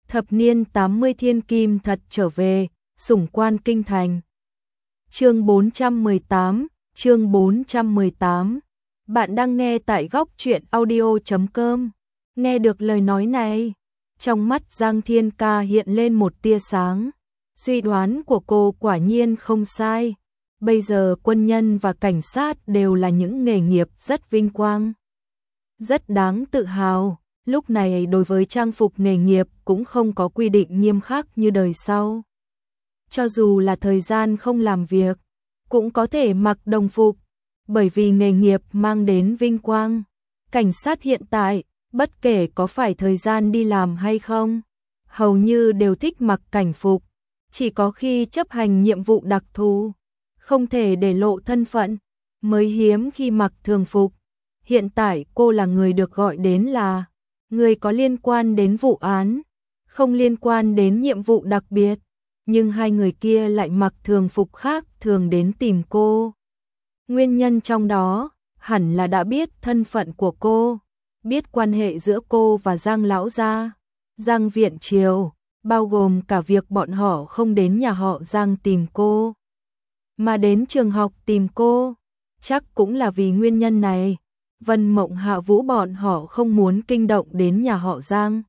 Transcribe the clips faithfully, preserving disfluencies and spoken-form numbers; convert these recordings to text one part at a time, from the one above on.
Thập niên tám mươi thiên kim thật trở về, sủng quan kinh thành. Chương bốn trăm mười tám, chương bốn trăm mười tám. Bạn đang nghe tại góc truyện audio chấm com. Nghe được lời nói này, trong mắt Giang Thiên Ca hiện lên một tia sáng. Suy đoán của cô quả nhiên không sai. Bây giờ quân nhân và cảnh sát đều là những nghề nghiệp rất vinh quang, rất đáng tự hào. Lúc này đối với trang phục nghề nghiệp cũng không có quy định nghiêm khắc như đời sau. Cho dù là thời gian không làm việc, cũng có thể mặc đồng phục, bởi vì nghề nghiệp mang đến vinh quang. Cảnh sát hiện tại, bất kể có phải thời gian đi làm hay không, hầu như đều thích mặc cảnh phục, chỉ có khi chấp hành nhiệm vụ đặc thù, không thể để lộ thân phận, mới hiếm khi mặc thường phục. Hiện tại cô là người được gọi đến là người có liên quan đến vụ án, không liên quan đến nhiệm vụ đặc biệt, nhưng hai người kia lại mặc thường phục khác thường đến tìm cô. Nguyên nhân trong đó, hẳn là đã biết thân phận của cô, biết quan hệ giữa cô và Giang lão gia, Giang Viện Triều, bao gồm cả việc bọn họ không đến nhà họ Giang tìm cô, mà đến trường học tìm cô. Chắc cũng là vì nguyên nhân này, Vân Mộng Hạ Vũ bọn họ không muốn kinh động đến nhà họ Giang,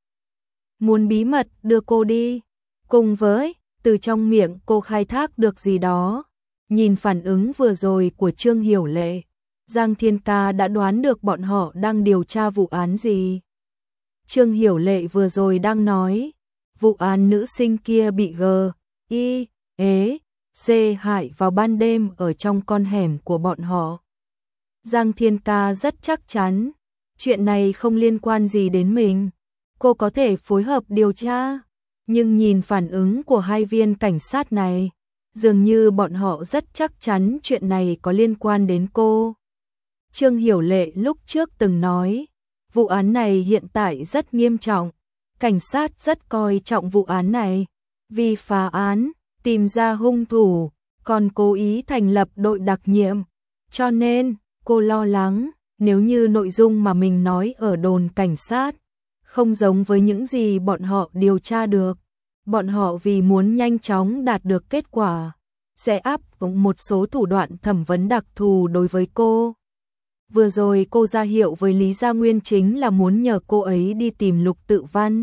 muốn bí mật đưa cô đi, cùng với từ trong miệng cô khai thác được gì đó. Nhìn phản ứng vừa rồi của Trương Hiểu Lệ, Giang Thiên Ca đã đoán được bọn họ đang điều tra vụ án gì. Trương Hiểu Lệ vừa rồi đang nói, vụ án nữ sinh kia bị G, I, ế, C hại vào ban đêm ở trong con hẻm của bọn họ. Giang Thiên Ca rất chắc chắn, chuyện này không liên quan gì đến mình, cô có thể phối hợp điều tra, nhưng nhìn phản ứng của hai viên cảnh sát này, dường như bọn họ rất chắc chắn chuyện này có liên quan đến cô. Trương Hiểu Lệ lúc trước từng nói, vụ án này hiện tại rất nghiêm trọng, cảnh sát rất coi trọng vụ án này, vì phá án, tìm ra hung thủ, còn cố ý thành lập đội đặc nhiệm, cho nên cô lo lắng, nếu như nội dung mà mình nói ở đồn cảnh sát không giống với những gì bọn họ điều tra được, bọn họ vì muốn nhanh chóng đạt được kết quả, sẽ áp dụng một số thủ đoạn thẩm vấn đặc thù đối với cô. Vừa rồi cô ra hiệu với Lý Gia Nguyên chính là muốn nhờ cô ấy đi tìm Lục Tự Văn.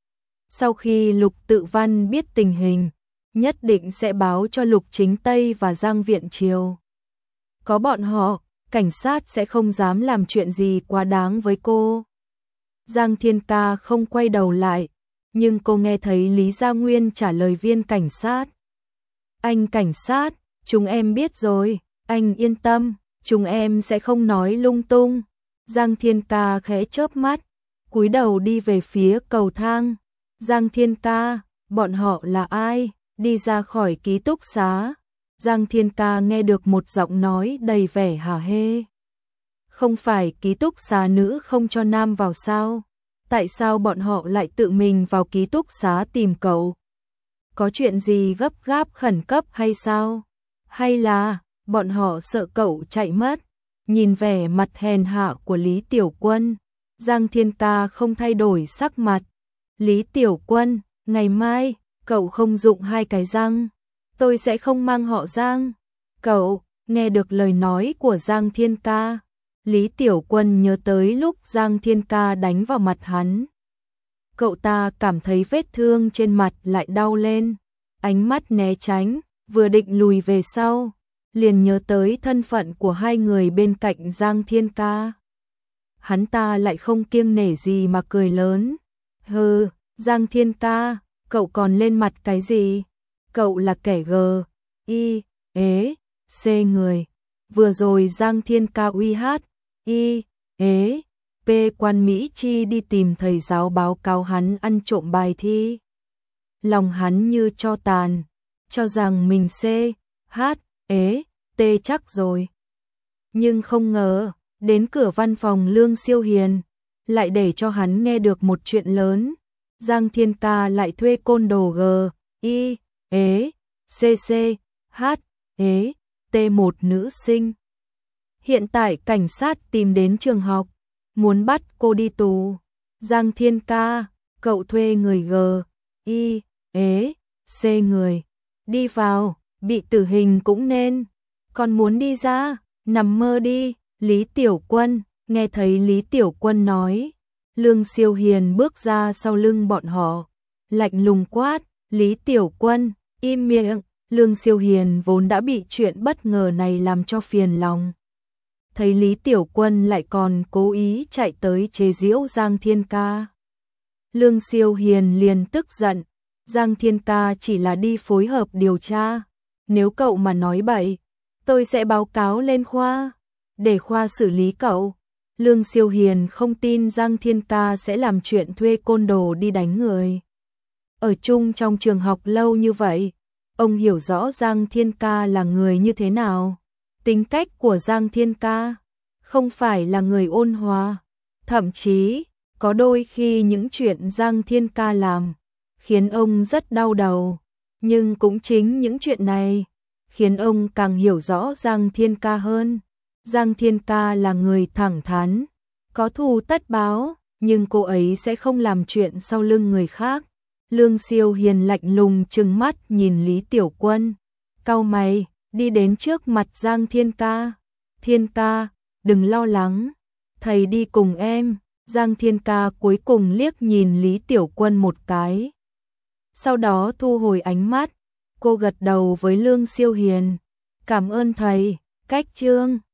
Sau khi Lục Tự Văn biết tình hình, nhất định sẽ báo cho Lục Chính Tây và Giang Viện Triều. Có bọn họ, cảnh sát sẽ không dám làm chuyện gì quá đáng với cô. Giang Thiên Ca không quay đầu lại, nhưng cô nghe thấy Lý Gia Nguyên trả lời viên cảnh sát. Anh cảnh sát, chúng em biết rồi, anh yên tâm, chúng em sẽ không nói lung tung. Giang Thiên Ca khẽ chớp mắt, cúi đầu đi về phía cầu thang. Giang Thiên Ca, bọn họ là ai? Đi ra khỏi ký túc xá. Giang Thiên Ca nghe được một giọng nói đầy vẻ hả hê. Không phải ký túc xá nữ không cho nam vào sao? Tại sao bọn họ lại tự mình vào ký túc xá tìm cậu? Có chuyện gì gấp gáp khẩn cấp hay sao? Hay là bọn họ sợ cậu chạy mất? Nhìn vẻ mặt hèn hạ của Lý Tiểu Quân, Giang Thiên Ca không thay đổi sắc mặt. Lý Tiểu Quân, ngày mai cậu không dụng hai cái răng, tôi sẽ không mang họ Giang. Cậu, nghe được lời nói của Giang Thiên Ca, Lý Tiểu Quân nhớ tới lúc Giang Thiên Ca đánh vào mặt hắn. Cậu ta cảm thấy vết thương trên mặt lại đau lên, ánh mắt né tránh, vừa định lùi về sau, liền nhớ tới thân phận của hai người bên cạnh Giang Thiên Ca. Hắn ta lại không kiêng nể gì mà cười lớn. Hừ, Giang Thiên Ca, cậu còn lên mặt cái gì? Cậu là kẻ G, I, ế, C người. Vừa rồi Giang Thiên Ca uy hát, I, ế, P quan Mỹ Chi đi tìm thầy giáo báo cáo hắn ăn trộm bài thi. Lòng hắn như tro tàn, cho rằng mình C, H, ế, T chắc rồi. Nhưng không ngờ, đến cửa văn phòng Lương Siêu Hiền, lại để cho hắn nghe được một chuyện lớn. Giang Thiên Ca lại thuê côn đồ G, I, ế, C C, H, ế, T một nữ sinh. Hiện tại cảnh sát tìm đến trường học, muốn bắt cô đi tù. Giang Thiên Ca, cậu thuê người G, y, ế, c người. Đi vào, bị tử hình cũng nên. Còn muốn đi ra, nằm mơ đi. Lý Tiểu Quân, nghe thấy Lý Tiểu Quân nói. Lương Siêu Hiền bước ra sau lưng bọn họ. Lạnh lùng quát, Lý Tiểu Quân, im miệng. Lương Siêu Hiền vốn đã bị chuyện bất ngờ này làm cho phiền lòng. Thấy Lý Tiểu Quân lại còn cố ý chạy tới chế giễu Giang Thiên Ca. Lương Siêu Hiền liền tức giận, Giang Thiên Ca chỉ là đi phối hợp điều tra. Nếu cậu mà nói bậy, tôi sẽ báo cáo lên khoa, để khoa xử lý cậu. Lương Siêu Hiền không tin Giang Thiên Ca sẽ làm chuyện thuê côn đồ đi đánh người. Ở chung trong trường học lâu như vậy, ông hiểu rõ Giang Thiên Ca là người như thế nào. Tính cách của Giang Thiên Ca không phải là người ôn hòa, thậm chí có đôi khi những chuyện Giang Thiên Ca làm khiến ông rất đau đầu, nhưng cũng chính những chuyện này khiến ông càng hiểu rõ Giang Thiên Ca hơn. Giang Thiên Ca là người thẳng thắn, có thù tất báo, nhưng cô ấy sẽ không làm chuyện sau lưng người khác. Lương Siêu Hiền lạnh lùng trừng mắt nhìn Lý Tiểu Quân, cau mày, đi đến trước mặt Giang Thiên Ca. Thiên Ca, đừng lo lắng, thầy đi cùng em. Giang Thiên Ca cuối cùng liếc nhìn Lý Tiểu Quân một cái. Sau đó thu hồi ánh mắt, cô gật đầu với Lương Siêu Hiền. Cảm ơn thầy, cách chương.